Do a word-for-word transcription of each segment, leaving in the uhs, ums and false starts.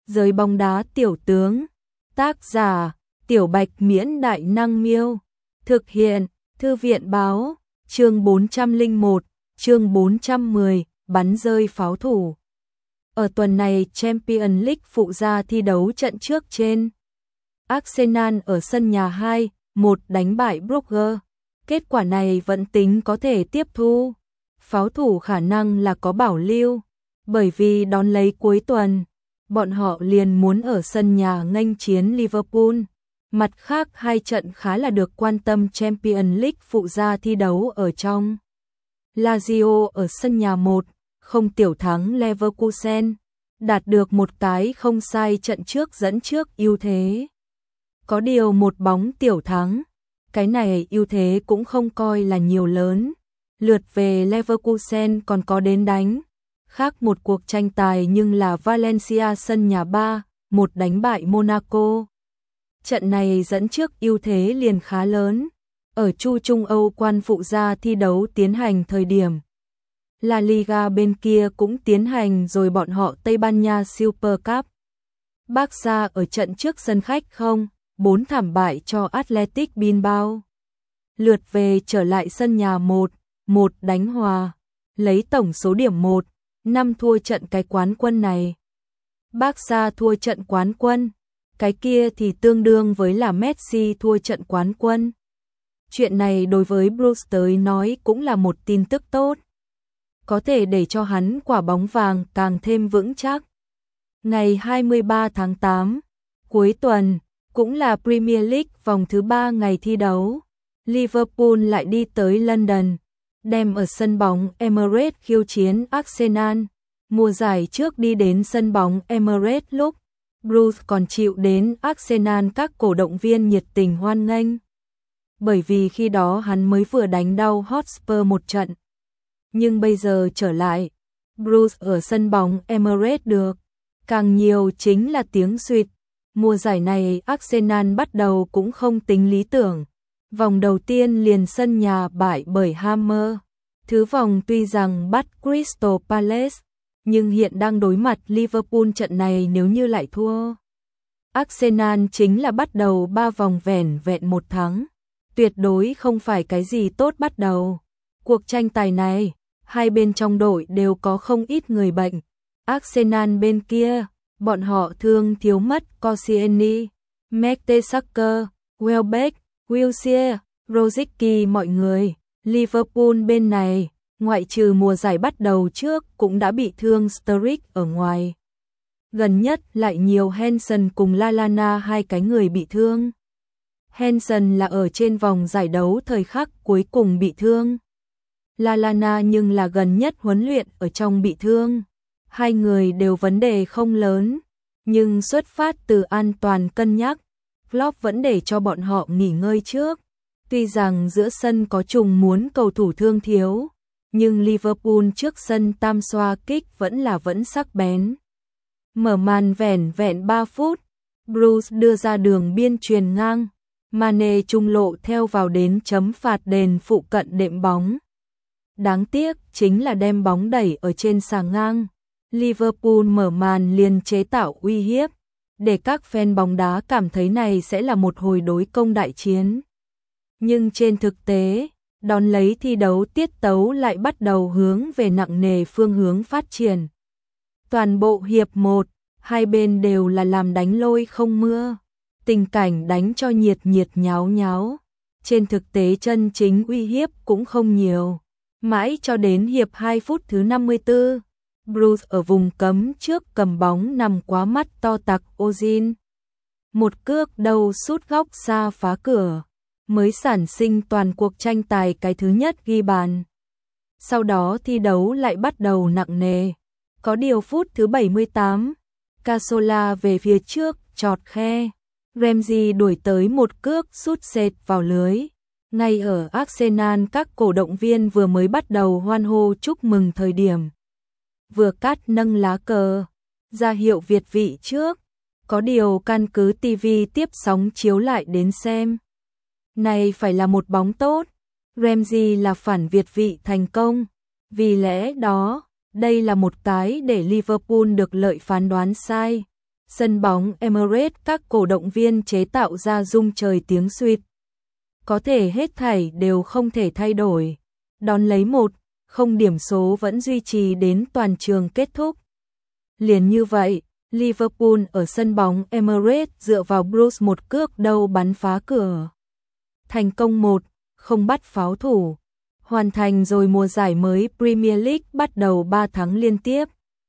Giới bóng đá tiểu tướng. Tác giả: Tiểu Bạch Miễn Đại Năng Miêu. Thực hiện: Thư viện báo. Chương bốn trăm lẻ một, chương bốn trăm mười, bắn rơi pháo thủ. Ở tuần này Champions League phụ gia thi đấu trận trước trên. Arsenal ở sân nhà hai một đánh bại Brugge. Kết quả này vẫn tính có thể tiếp thu. Pháo thủ khả năng là có bảo lưu, bởi vì đón lấy cuối tuần, bọn họ liền muốn ở sân nhà nghênh chiến Liverpool. Mặt khác hai trận khá là được quan tâm Champions League phụ gia thi đấu ở trong. Lazio ở sân nhà một không tiểu thắng Leverkusen, đạt được một cái không sai trận trước dẫn trước ưu thế. Có điều một bóng tiểu thắng, cái này ưu thế cũng không coi là nhiều lớn. Lượt về Leverkusen còn có đến đánh. Khác một cuộc tranh tài nhưng là Valencia sân nhà ba một đánh bại Monaco. Trận này dẫn trước ưu thế liền khá lớn. Ở Chu Trung Âu quan phụ gia thi đấu tiến hành thời điểm, La Liga bên kia cũng tiến hành rồi bọn họ Tây Ban Nha Super Cup. Barca ở trận trước sân khách không bốn thảm bại cho Athletic Bilbao. Lượt về trở lại sân nhà một một đánh hòa, lấy tổng số điểm một năm thua trận cái quán quân này. Barca thua trận quán quân, cái kia thì tương đương với là Messi thua trận quán quân. Chuyện này đối với Bruce tới nói cũng là một tin tức tốt, có thể để cho hắn quả bóng vàng càng thêm vững chắc. Ngày hai mươi ba tháng tám, cuối tuần, cũng là Premier League vòng thứ ba ngày thi đấu, Liverpool lại đi tới London, đem ở sân bóng Emirates khiêu chiến Arsenal. Mùa giải trước đi đến sân bóng Emirates lúc Bruce còn chịu đến Arsenal các cổ động viên nhiệt tình hoan nghênh, bởi vì khi đó hắn mới vừa đánh đau Hotspur một trận. Nhưng bây giờ trở lại, Bruce ở sân bóng Emirates được càng nhiều chính là tiếng suýt. Mùa giải này Arsenal bắt đầu cũng không tính lý tưởng. Vòng đầu tiên liền sân nhà bại bởi Hammer. Thứ vòng tuy rằng bắt Crystal Palace, nhưng hiện đang đối mặt Liverpool, trận này nếu như lại thua, Arsenal chính là bắt đầu ba vòng vẻn vẹn một thắng. Tuyệt đối không phải cái gì tốt bắt đầu. Cuộc tranh tài này, hai bên trong đội đều có không ít người bệnh. Arsenal bên kia, bọn họ thương thiếu mất Koscielny, Mertesacker, Welbeck, Wilshere, Rosicky mọi người. Liverpool bên này, ngoại trừ mùa giải bắt đầu trước cũng đã bị thương Sturridge ở ngoài. Gần nhất lại nhiều Henson cùng Lallana hai cái người bị thương. Henson là ở trên vòng giải đấu thời khắc cuối cùng bị thương. Lallana nhưng là gần nhất huấn luyện ở trong bị thương. Hai người đều vấn đề không lớn, nhưng xuất phát từ an toàn cân nhắc, Klopp vẫn để cho bọn họ nghỉ ngơi trước. Tuy rằng giữa sân có trùng muốn cầu thủ thương thiếu, nhưng Liverpool trước sân tam xoa kích vẫn là vẫn sắc bén. Mở màn vẻn vẹn ba phút, Bruce đưa ra đường biên chuyền ngang, Mane trung lộ theo vào đến chấm phạt đền phụ cận đệm bóng. Đáng tiếc chính là đem bóng đẩy ở trên xà ngang. Liverpool mở màn liền chế tạo uy hiếp, để các fan bóng đá cảm thấy này sẽ là một hồi đối công đại chiến. Nhưng trên thực tế, đón lấy thi đấu tiết tấu lại bắt đầu hướng về nặng nề phương hướng phát triển. Toàn bộ hiệp một, hai bên đều là làm đánh lôi không mưa, tình cảnh đánh cho nhiệt nhiệt nháo nháo. Trên thực tế chân chính uy hiếp cũng không nhiều. Mãi cho đến hiệp hai phút thứ năm mươi tư, Bruce ở vùng cấm trước cầm bóng nằm quá mắt to tặc Ozil. Một cước đầu sút góc xa phá cửa, mới sản sinh toàn cuộc tranh tài cái thứ nhất ghi bàn. Sau đó thi đấu lại bắt đầu nặng nề. Có điều phút thứ bảy mươi tám, Cazorla về phía trước, chọt khe. Ramsey đuổi tới một cước sút sệt vào lưới. Ngay ở Arsenal các cổ động viên vừa mới bắt đầu hoan hô chúc mừng thời điểm, vừa cắt nâng lá cờ, ra hiệu Việt vị trước. Có điều căn cứ ti vi tiếp sóng chiếu lại đến xem, này phải là một bóng tốt, Ramsey là phản Việt vị thành công. Vì lẽ đó, đây là một cái để Liverpool được lợi phán đoán sai. Sân bóng Emirates các cổ động viên chế tạo ra rung trời tiếng suýt. Có thể hết thảy đều không thể thay đổi. Đón lấy một, không điểm số vẫn duy trì đến toàn trường kết thúc. Liền như vậy, Liverpool ở sân bóng Emirates dựa vào Bruce một cước đầu bắn phá cửa. Thành công một, không bắt pháo thủ. Hoàn thành rồi mùa giải mới Premier League bắt đầu ba tháng liên tiếp.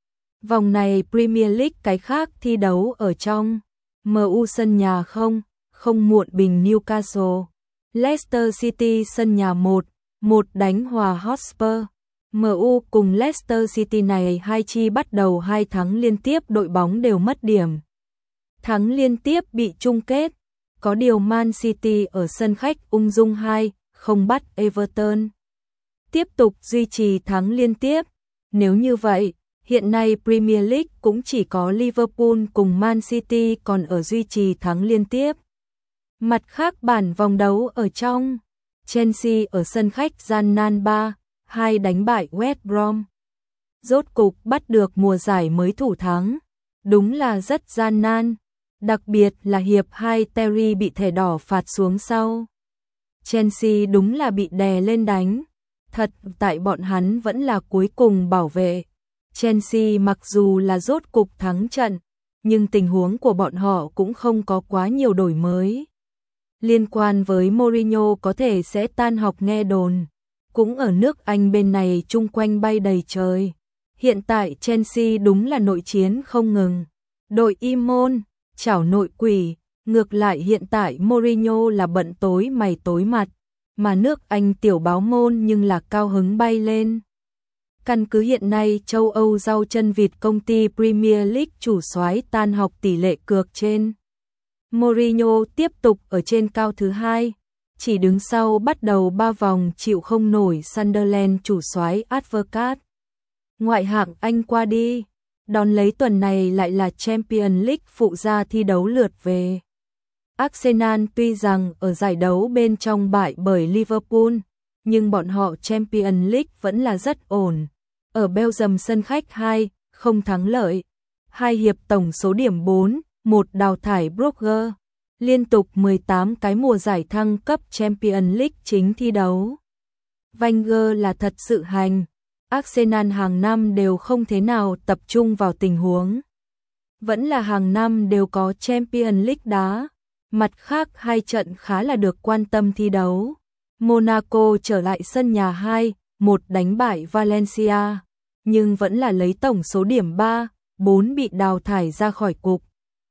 Vòng này Premier League cái khác thi đấu ở trong em u sân nhà không, không muộn bình Newcastle. Leicester City sân nhà một, một đánh hòa Hotspur. em u cùng Leicester City này hai chi bắt đầu hai tháng liên tiếp đội bóng đều mất điểm. Thắng liên tiếp bị chung kết. Có điều Man City ở sân khách ung dung hai, không bắt Everton. Tiếp tục duy trì thắng liên tiếp. Nếu như vậy, hiện nay Premier League cũng chỉ có Liverpool cùng Man City còn ở duy trì thắng liên tiếp. Mặt khác bản vòng đấu ở trong, Chelsea ở sân khách gian nan ba, hai đánh bại West Brom. Rốt cục bắt được mùa giải mới thủ thắng. Đúng là rất gian nan. Đặc biệt là hiệp hai Terry bị thẻ đỏ phạt xuống sau. Chelsea đúng là bị đè lên đánh. Thật tại bọn hắn vẫn là cuối cùng bảo vệ. Chelsea mặc dù là rốt cục thắng trận, nhưng tình huống của bọn họ cũng không có quá nhiều đổi mới. Liên quan với Mourinho có thể sẽ tan học nghe đồn. Cũng ở nước Anh bên này chung quanh bay đầy trời. Hiện tại Chelsea đúng là nội chiến không ngừng. Đội Imon, chảo nội quỷ. Ngược lại hiện tại Mourinho là bận tối mày tối mặt. Mà nước Anh tiểu báo môn nhưng là cao hứng bay lên. Căn cứ hiện nay châu Âu rau chân vịt công ty Premier League chủ soái tan học tỷ lệ cược trên. Mourinho tiếp tục ở trên cao thứ hai, chỉ đứng sau bắt đầu ba vòng chịu không nổi Sunderland chủ soái Advocat. Ngoại hạng Anh qua đi, đón lấy tuần này lại là Champions League phụ gia thi đấu lượt về. Arsenal tuy rằng ở giải đấu bên trong bại bởi Liverpool, nhưng bọn họ Champions League vẫn là rất ổn. Ở Belgium sân khách hai, không thắng lợi. Hai hiệp tổng số điểm bốn, một đào thải Brugge. Liên tục mười tám cái mùa giải thăng cấp Champions League chính thi đấu. Wenger là thật sự hành. Arsenal hàng năm đều không thế nào tập trung vào tình huống. Vẫn là hàng năm đều có Champions League đá. Mặt khác hai trận khá là được quan tâm thi đấu. Monaco trở lại sân nhà hai, một đánh bại Valencia, nhưng vẫn là lấy tổng số điểm ba, bốn bị đào thải ra khỏi cục.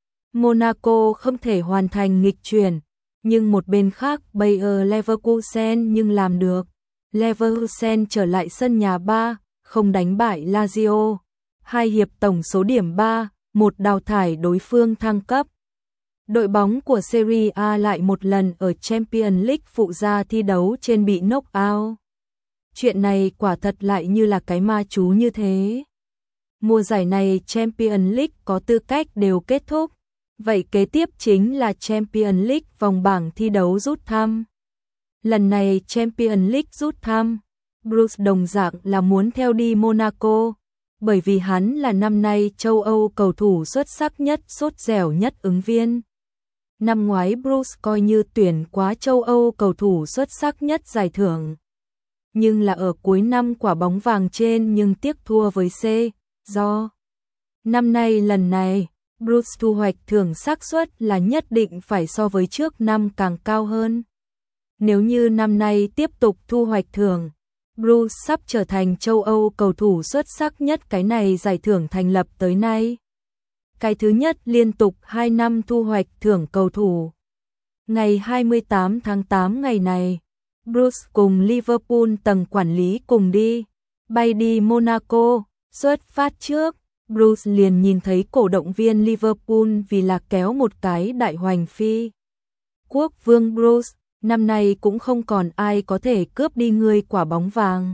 Monaco không thể hoàn thành nghịch chuyển, nhưng một bên khác Bayer Leverkusen nhưng làm được. Leverkusen trở lại sân nhà ba, không đánh bại Lazio. Hai hiệp tổng số điểm ba, một đào thải đối phương thăng cấp. Đội bóng của Serie A lại một lần ở Champions League phụ gia thi đấu trên bị knock out. Chuyện này quả thật lại như là cái ma chú như thế. Mùa giải này Champions League có tư cách đều kết thúc. Vậy kế tiếp chính là Champions League vòng bảng thi đấu rút thăm. Lần này Champions League rút thăm, Bruce đồng dạng là muốn theo đi Monaco, bởi vì hắn là năm nay châu Âu cầu thủ xuất sắc nhất, sốt dẻo nhất ứng viên. Năm ngoái Bruce coi như tuyển quá châu Âu cầu thủ xuất sắc nhất giải thưởng. Nhưng là ở cuối năm quả bóng vàng trên nhưng tiếc thua với C, do. Năm nay lần này, Bruce thu hoạch thưởng xác suất là nhất định phải so với trước năm càng cao hơn. Nếu như năm nay tiếp tục thu hoạch thưởng, Bruce sắp trở thành châu Âu cầu thủ xuất sắc nhất cái này giải thưởng thành lập tới nay. Cái thứ nhất liên tục hai năm thu hoạch thưởng cầu thủ. Ngày hai mươi tám tháng tám ngày này, Bruce cùng Liverpool tầng quản lý cùng đi, bay đi Monaco, xuất phát trước. Bruce liền nhìn thấy cổ động viên Liverpool vì là kéo một cái đại hoành phi. Quốc vương Bruce, năm nay cũng không còn ai có thể cướp đi ngươi quả bóng vàng.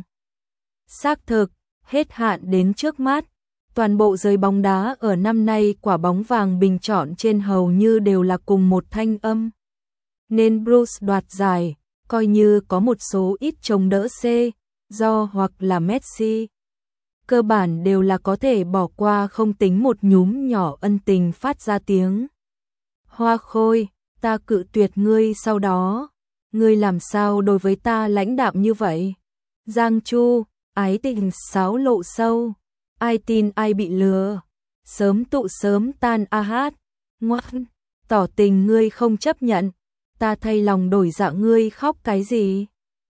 Xác thực, hết hạn đến trước mắt. Toàn bộ giới bóng đá ở năm nay quả bóng vàng bình chọn trên hầu như đều là cùng một thanh âm. Nên Bruce đoạt giải, coi như có một số ít chống đỡ C, do hoặc là Messi. cơ bản đều là có thể bỏ qua không tính một nhúm nhỏ ân tình phát ra tiếng. Hoa Khôi, ta cự tuyệt ngươi sau đó, ngươi làm sao đối với ta lãnh đạm như vậy? Giang Chu, ái tình sáo lộ sâu, ai tin ai bị lừa, sớm tụ sớm tan a hát, ngoan, tỏ tình ngươi không chấp nhận, ta thay lòng đổi dạ ngươi khóc cái gì?